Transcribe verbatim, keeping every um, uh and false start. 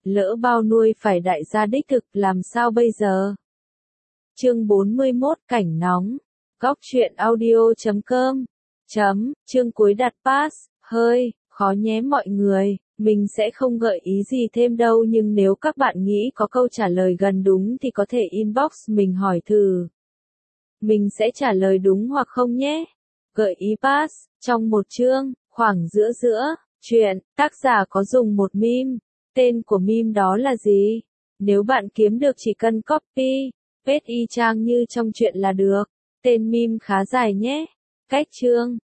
lỡ bao nuôi phải đại gia đích thực làm sao bây giờ? Chương bốn mươi mốt Cảnh nóng. Góc truyện audio chấm com chấm, chương cuối đặt pass, hơi, khó nhé mọi người, mình sẽ không gợi ý gì thêm đâu nhưng nếu các bạn nghĩ có câu trả lời gần đúng thì có thể inbox mình hỏi thử. Mình sẽ trả lời đúng hoặc không nhé. Gợi ý pass, trong một chương, khoảng giữa giữa, chuyện, tác giả có dùng một meme. Tên của meme đó là gì? Nếu bạn kiếm được chỉ cần copy, paste y chang như trong chuyện là được. Tên meme khá dài nhé. Cách chương.